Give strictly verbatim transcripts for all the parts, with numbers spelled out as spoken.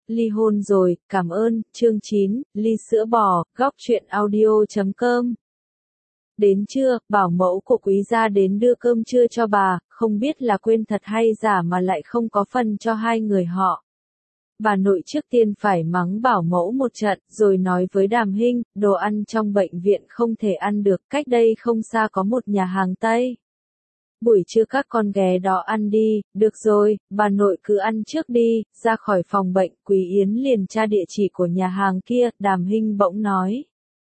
ly hôn rồi, cảm ơn, chương chín, ly sữa bò, góc truyện audio chấm com. Đến trưa, bảo mẫu của Quý gia đến đưa cơm trưa cho bà, không biết là quên thật hay giả mà lại không có phần cho hai người họ. Bà nội trước tiên phải mắng bảo mẫu một trận, rồi nói với Đàm Hinh, đồ ăn trong bệnh viện không thể ăn được, cách đây không xa có một nhà hàng Tây. Buổi trưa các con ghé đó ăn đi, được rồi, bà nội cứ ăn trước đi. Ra khỏi phòng bệnh, Quý Yến liền tra địa chỉ của nhà hàng kia, Đàm Hinh bỗng nói.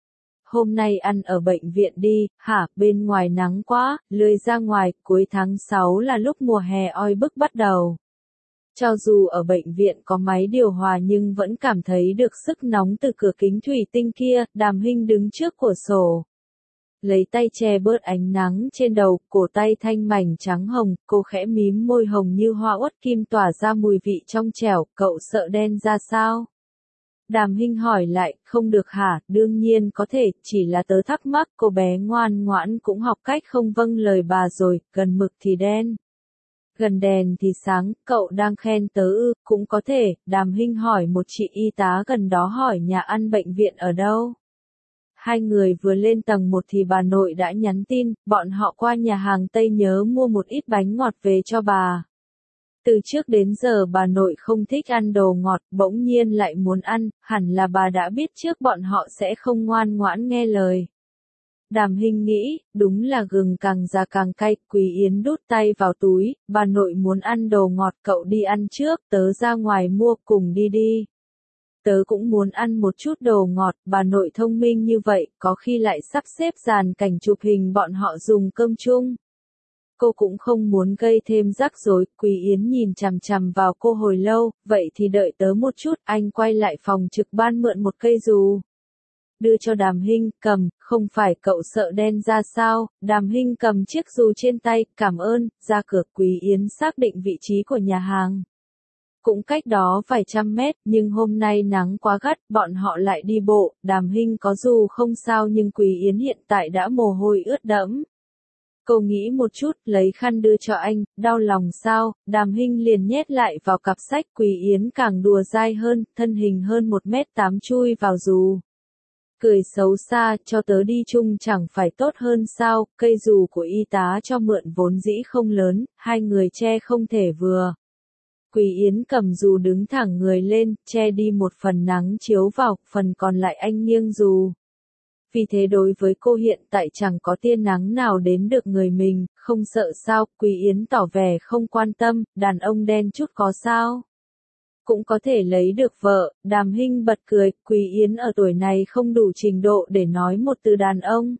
Hôm nay ăn ở bệnh viện đi, hả, bên ngoài nắng quá, lười ra ngoài, cuối tháng sáu là lúc mùa hè oi bức bắt đầu. Cho dù ở bệnh viện có máy điều hòa nhưng vẫn cảm thấy được sức nóng từ cửa kính thủy tinh kia. Đàm Hinh đứng trước cửa sổ, lấy tay che bớt ánh nắng trên đầu, cổ tay thanh mảnh trắng hồng, cô khẽ mím môi hồng như hoa uất kim tỏa ra mùi vị trong trẻo, cậu sợ đen ra sao? Đàm Hinh hỏi lại, không được hả, đương nhiên có thể, chỉ là tớ thắc mắc, cô bé ngoan ngoãn cũng học cách không vâng lời bà rồi, gần mực thì đen. Gần đèn thì sáng, cậu đang khen tớ ư, cũng có thể. Đàm Hinh hỏi một chị y tá gần đó hỏi nhà ăn bệnh viện ở đâu. Hai người vừa lên tầng một thì bà nội đã nhắn tin, bọn họ qua nhà hàng Tây nhớ mua một ít bánh ngọt về cho bà. Từ trước đến giờ bà nội không thích ăn đồ ngọt, bỗng nhiên lại muốn ăn, hẳn là bà đã biết trước bọn họ sẽ không ngoan ngoãn nghe lời. Đàm Hinh nghĩ, đúng là gừng càng già càng cay. Quý Yến đút tay vào túi, bà nội muốn ăn đồ ngọt, cậu đi ăn trước, tớ ra ngoài mua, cùng đi đi. Tớ cũng muốn ăn một chút đồ ngọt, bà nội thông minh như vậy, có khi lại sắp xếp dàn cảnh chụp hình bọn họ dùng cơm chung. Cô cũng không muốn gây thêm rắc rối. Quý Yến nhìn chằm chằm vào cô hồi lâu, vậy thì đợi tớ một chút, anh quay lại phòng trực ban mượn một cây dù. Đưa cho Đàm Hinh, cầm, không phải cậu sợ đen ra sao? Đàm Hinh cầm chiếc dù trên tay, cảm ơn. Ra cửa, Quý Yến xác định vị trí của nhà hàng. Cũng cách đó vài trăm mét, nhưng hôm nay nắng quá gắt, bọn họ lại đi bộ. Đàm Hinh có dù không sao nhưng Quý Yến hiện tại đã mồ hôi ướt đẫm. Cô nghĩ một chút, lấy khăn đưa cho anh, đau lòng sao? Đàm Hinh liền nhét lại vào cặp sách. Quý Yến càng đùa dai hơn, thân hình hơn một mét tám chui vào dù. Cười xấu xa, cho tớ đi chung chẳng phải tốt hơn sao? Cây dù của y tá cho mượn vốn dĩ không lớn, hai người che không thể vừa. Quý Yến cầm dù đứng thẳng người lên, che đi một phần nắng chiếu vào, phần còn lại anh nghiêng dù. Vì thế đối với cô hiện tại chẳng có tia nắng nào đến được người mình, không sợ sao? Quý Yến tỏ vẻ không quan tâm, đàn ông đen chút có sao? Cũng có thể lấy được vợ. Đàm Hinh bật cười, Quý Yến ở tuổi này không đủ trình độ để nói một từ đàn ông.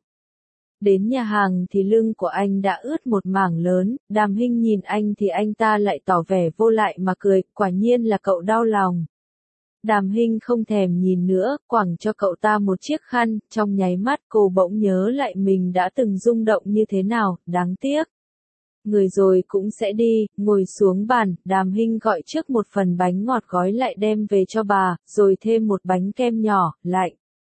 Đến nhà hàng thì lưng của anh đã ướt một mảng lớn. Đàm Hinh nhìn anh thì anh ta lại tỏ vẻ vô lại mà cười, quả nhiên là cậu đau lòng. Đàm Hinh không thèm nhìn nữa, quẳng cho cậu ta một chiếc khăn, trong nháy mắt cô bỗng nhớ lại mình đã từng rung động như thế nào, đáng tiếc. Người rồi cũng sẽ đi, ngồi xuống bàn, Đàm Hinh gọi trước một phần bánh ngọt gói lại đem về cho bà, rồi thêm một bánh kem nhỏ, lạnh.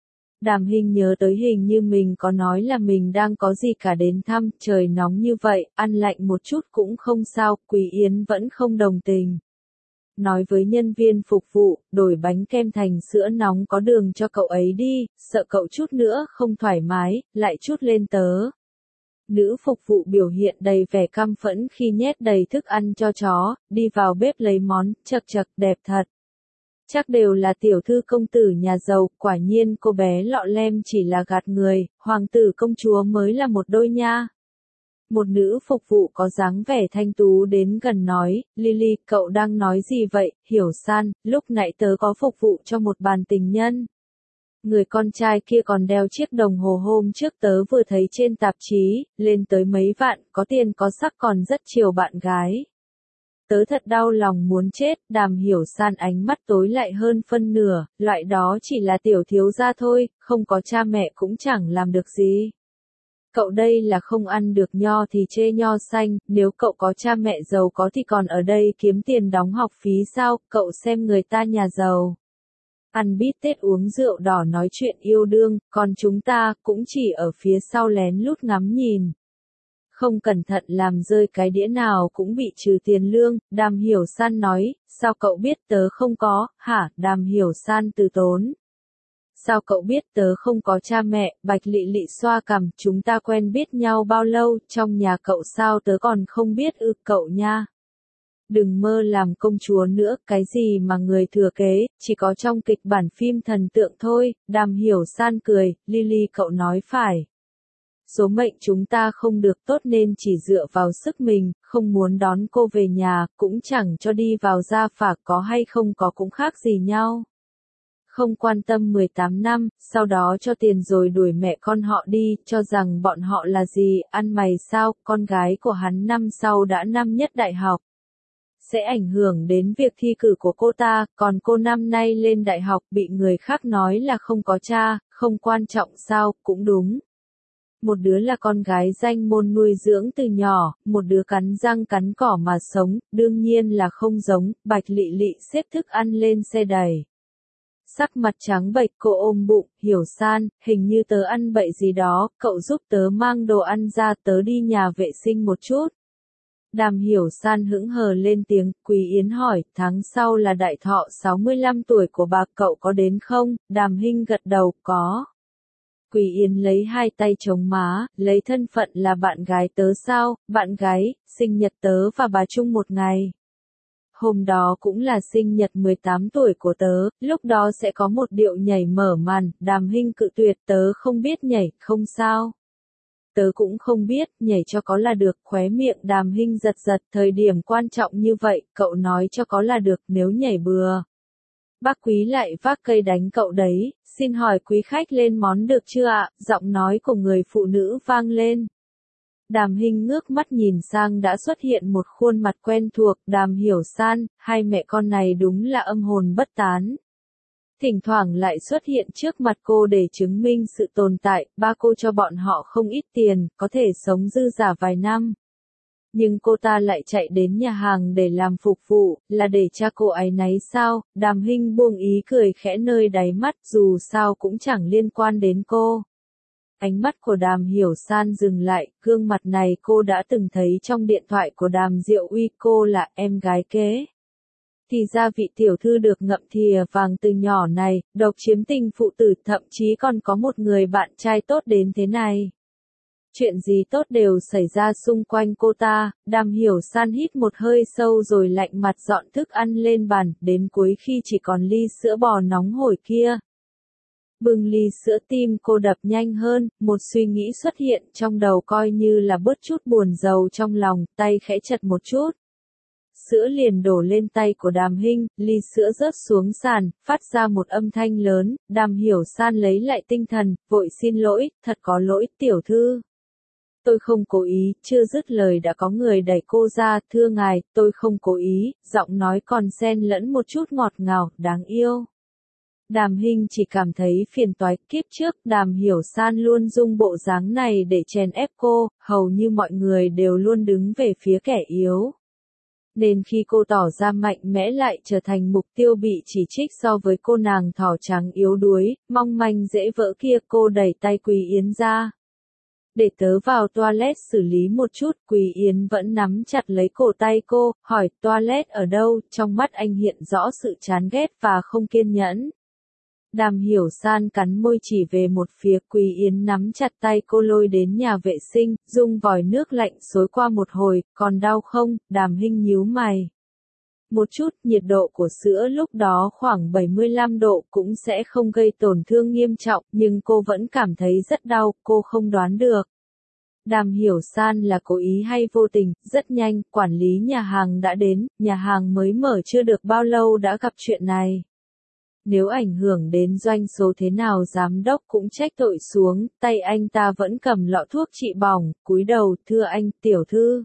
Đàm Hinh nhớ tới hình như mình có nói là mình đang có gì cả đến thăm, trời nóng như vậy, ăn lạnh một chút cũng không sao. Quý Yến vẫn không đồng tình. Nói với nhân viên phục vụ, đổi bánh kem thành sữa nóng có đường cho cậu ấy đi, sợ cậu chút nữa không thoải mái, lại chút lên tớ. Nữ phục vụ biểu hiện đầy vẻ căm phẫn khi nhét đầy thức ăn cho chó, đi vào bếp lấy món, chật chật đẹp thật. Chắc đều là tiểu thư công tử nhà giàu, quả nhiên cô bé lọ lem chỉ là gạt người, hoàng tử công chúa mới là một đôi nha. Một nữ phục vụ có dáng vẻ thanh tú đến gần nói, Lily, cậu đang nói gì vậy? Hiểu San, lúc nãy tớ có phục vụ cho một bàn tình nhân. Người con trai kia còn đeo chiếc đồng hồ hôm trước tớ vừa thấy trên tạp chí, lên tới mấy vạn, có tiền có sắc còn rất chiều bạn gái. Tớ thật đau lòng muốn chết. Đàm Hiểu San ánh mắt tối lại hơn phân nửa, loại đó chỉ là tiểu thiếu gia thôi, không có cha mẹ cũng chẳng làm được gì. Cậu đây là không ăn được nho thì chê nho xanh, nếu cậu có cha mẹ giàu có thì còn ở đây kiếm tiền đóng học phí sao? Cậu xem người ta nhà giàu. Ăn bít tết uống rượu đỏ nói chuyện yêu đương, còn chúng ta cũng chỉ ở phía sau lén lút ngắm nhìn. Không cẩn thận làm rơi cái đĩa nào cũng bị trừ tiền lương, Đàm Hiểu San nói, sao cậu biết tớ không có, hả, Đàm Hiểu San từ tốn. Sao cậu biết tớ không có cha mẹ, Bạch Lị Lị xoa cằm, chúng ta quen biết nhau bao lâu, trong nhà cậu sao tớ còn không biết ư, cậu nha. Đừng mơ làm công chúa nữa, cái gì mà người thừa kế, chỉ có trong kịch bản phim thần tượng thôi, Đàm Hiểu San cười, Lily cậu nói phải. Số mệnh chúng ta không được tốt nên chỉ dựa vào sức mình, không muốn đón cô về nhà, cũng chẳng cho đi vào gia phả có hay không có cũng khác gì nhau. Không quan tâm mười tám năm, sau đó cho tiền rồi đuổi mẹ con họ đi, cho rằng bọn họ là gì, ăn mày sao, con gái của hắn năm sau đã năm nhất đại học. Sẽ ảnh hưởng đến việc thi cử của cô ta, còn cô năm nay lên đại học bị người khác nói là không có cha, không quan trọng sao, cũng đúng. Một đứa là con gái danh môn nuôi dưỡng từ nhỏ, một đứa cắn răng cắn cỏ mà sống, đương nhiên là không giống, Bạch Lị Lị xếp thức ăn lên xe đẩy. Sắc mặt trắng bệch cô ôm bụng, Hiểu San, hình như tớ ăn bậy gì đó, cậu giúp tớ mang đồ ăn ra tớ đi nhà vệ sinh một chút. Đàm Hiểu San hững hờ lên tiếng, Quý Yến hỏi, tháng sau là đại thọ sáu mươi lăm tuổi của bà cậu có đến không, Đàm Hinh gật đầu, có. Quý Yến lấy hai tay chống má, lấy thân phận là bạn gái tớ sao, bạn gái, sinh nhật tớ và bà chung một ngày. Hôm đó cũng là sinh nhật mười tám tuổi của tớ, lúc đó sẽ có một điệu nhảy mở màn, Đàm Hinh cự tuyệt tớ không biết nhảy, không sao. Tớ cũng không biết, nhảy cho có là được, khóe miệng Đàm Hinh giật giật, thời điểm quan trọng như vậy, cậu nói cho có là được, nếu nhảy bừa. Bác Quý lại vác cây đánh cậu đấy, xin hỏi quý khách lên món được chưa ạ, giọng nói của người phụ nữ vang lên. Đàm Hinh ngước mắt nhìn sang đã xuất hiện một khuôn mặt quen thuộc, Đàm Hiểu San, hai mẹ con này đúng là âm hồn bất tán. Thỉnh thoảng lại xuất hiện trước mặt cô để chứng minh sự tồn tại, ba cô cho bọn họ không ít tiền, có thể sống dư giả vài năm. Nhưng cô ta lại chạy đến nhà hàng để làm phục vụ, là để cha cô ấy náy sao, Đàm Hinh buông ý cười khẽ nơi đáy mắt, dù sao cũng chẳng liên quan đến cô. Ánh mắt của Đàm Hiểu San dừng lại, gương mặt này cô đã từng thấy trong điện thoại của Đàm Diệu Uy, cô là em gái kế. Thì ra vị tiểu thư được ngậm thìa vàng từ nhỏ này, độc chiếm tình phụ tử, thậm chí còn có một người bạn trai tốt đến thế này. Chuyện gì tốt đều xảy ra xung quanh cô ta, Đàm Hiểu San hít một hơi sâu rồi lạnh mặt dọn thức ăn lên bàn, đến cuối khi chỉ còn ly sữa bò nóng hổi kia. Bưng ly sữa tim cô đập nhanh hơn, một suy nghĩ xuất hiện trong đầu coi như là bớt chút buồn rầu trong lòng, tay khẽ chật một chút. Sữa liền đổ lên tay của Đàm Hinh, ly sữa rớt xuống sàn, phát ra một âm thanh lớn, Đàm Hiểu San lấy lại tinh thần, vội xin lỗi, thật có lỗi, tiểu thư. Tôi không cố ý, chưa dứt lời đã có người đẩy cô ra, thưa ngài, tôi không cố ý, giọng nói còn xen lẫn một chút ngọt ngào, đáng yêu. Đàm Hinh chỉ cảm thấy phiền toái, kiếp trước Đàm Hiểu San luôn dùng bộ dáng này để chèn ép cô, hầu như mọi người đều luôn đứng về phía kẻ yếu. Nên khi cô tỏ ra mạnh mẽ lại trở thành mục tiêu bị chỉ trích so với cô nàng thỏ trắng yếu đuối, mong manh dễ vỡ kia, cô đẩy tay Quý Yến ra. Để tớ vào toilet xử lý một chút, Quý Yến vẫn nắm chặt lấy cổ tay cô, hỏi toilet ở đâu, trong mắt anh hiện rõ sự chán ghét và không kiên nhẫn. Đàm Hiểu San cắn môi chỉ về một phía, Quý Yến nắm chặt tay cô lôi đến nhà vệ sinh, dùng vòi nước lạnh xối qua một hồi, còn đau không, Đàm Hinh nhíu mày. Một chút, nhiệt độ của sữa lúc đó khoảng bảy mươi lăm độ cũng sẽ không gây tổn thương nghiêm trọng, nhưng cô vẫn cảm thấy rất đau, cô không đoán được. Đàm Hiểu San là cố ý hay vô tình, rất nhanh, quản lý nhà hàng đã đến, nhà hàng mới mở chưa được bao lâu đã gặp chuyện này. Nếu ảnh hưởng đến doanh số thế nào giám đốc cũng trách tội xuống, tay anh ta vẫn cầm lọ thuốc trị bỏng, cúi đầu, thưa anh, tiểu thư.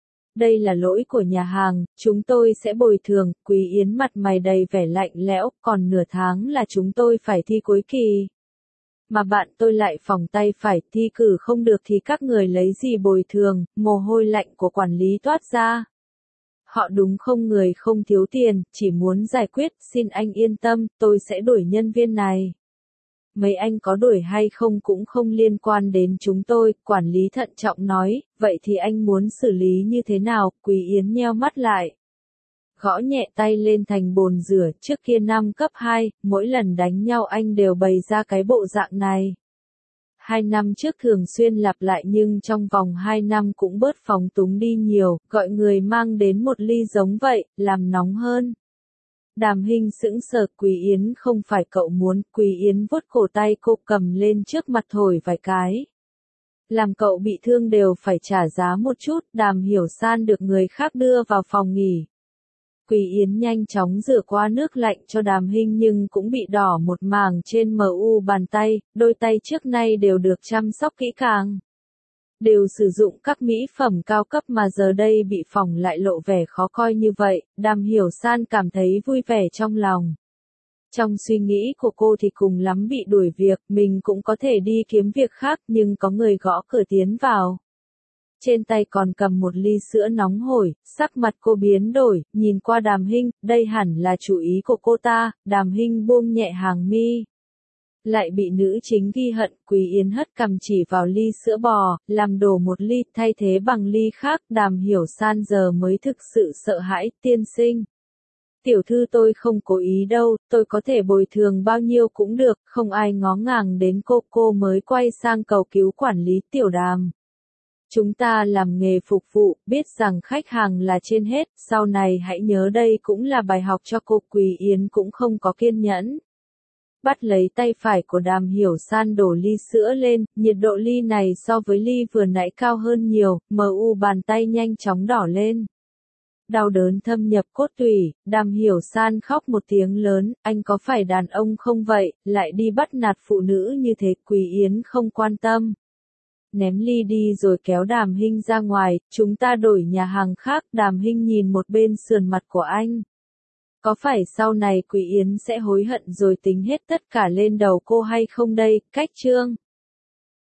Đây là lỗi của nhà hàng, chúng tôi sẽ bồi thường, Quý Yến mặt mày đầy vẻ lạnh lẽo, còn nửa tháng là chúng tôi phải thi cuối kỳ. Mà bạn tôi lại phòng tay phải, thi cử không được thì các người lấy gì bồi thường, mồ hôi lạnh của quản lý toát ra. Họ đúng không, người không thiếu tiền, chỉ muốn giải quyết, xin anh yên tâm, tôi sẽ đuổi nhân viên này. mấy anh có đuổi hay không cũng không liên quan đến chúng tôi, quản lý thận trọng nói, vậy thì anh muốn xử lý như thế nào, Quý Yến nheo mắt lại. Gõ nhẹ tay lên thành bồn rửa, trước kia năm cấp hai, mỗi lần đánh nhau anh đều bày ra cái bộ dạng này. Hai năm trước thường xuyên lặp lại nhưng trong vòng hai năm cũng bớt phóng túng đi nhiều, gọi người mang đến một ly giống vậy, làm nóng hơn. Đàm Hinh sững sờ, Quý Yến không phải cậu muốn, Quý Yến vuốt cổ tay cô cầm lên trước mặt thổi vài cái. Làm cậu bị thương đều phải trả giá một chút, Đàm Hiểu San được người khác đưa vào phòng nghỉ. Quý Yến nhanh chóng rửa qua nước lạnh cho Đàm Hinh nhưng cũng bị đỏ một mảng trên mờ u bàn tay, đôi tay trước nay đều được chăm sóc kỹ càng. Đều sử dụng các mỹ phẩm cao cấp mà giờ đây bị phỏng lại lộ vẻ khó coi như vậy, Đàm Hiểu San cảm thấy vui vẻ trong lòng. Trong suy nghĩ của cô thì cùng lắm bị đuổi việc, mình cũng có thể đi kiếm việc khác nhưng có người gõ cửa tiến vào. Trên tay còn cầm một ly sữa nóng hổi, sắc mặt cô biến đổi, nhìn qua Đàm Hinh, đây hẳn là chủ ý của cô ta, Đàm Hinh buông nhẹ hàng mi. Lại bị nữ chính ghi hận, Quý Yến hất cằm chỉ vào ly sữa bò, làm đổ một ly, thay thế bằng ly khác, Đàm Hiểu San giờ mới thực sự sợ hãi, tiên sinh. Tiểu thư tôi không cố ý đâu, tôi có thể bồi thường bao nhiêu cũng được, không ai ngó ngàng đến cô, cô mới quay sang cầu cứu quản lý Tiểu Đàm. Chúng ta làm nghề phục vụ, biết rằng khách hàng là trên hết, sau này hãy nhớ đây cũng là bài học cho cô. Quý Yến cũng không có kiên nhẫn. Bắt lấy tay phải của Đàm Hiểu San đổ ly sữa lên, nhiệt độ ly này so với ly vừa nãy cao hơn nhiều, mờ u bàn tay nhanh chóng đỏ lên. Đau đớn thâm nhập cốt tủy, Đàm Hiểu San khóc một tiếng lớn, anh có phải đàn ông không vậy, lại đi bắt nạt phụ nữ như thế. Quý Yến không quan tâm. Ném ly đi rồi kéo Đàm Hinh ra ngoài, chúng ta đổi nhà hàng khác. Đàm Hinh nhìn một bên sườn mặt của anh. Có phải sau này Quý Yến sẽ hối hận rồi tính hết tất cả lên đầu cô hay không đây, cách chương.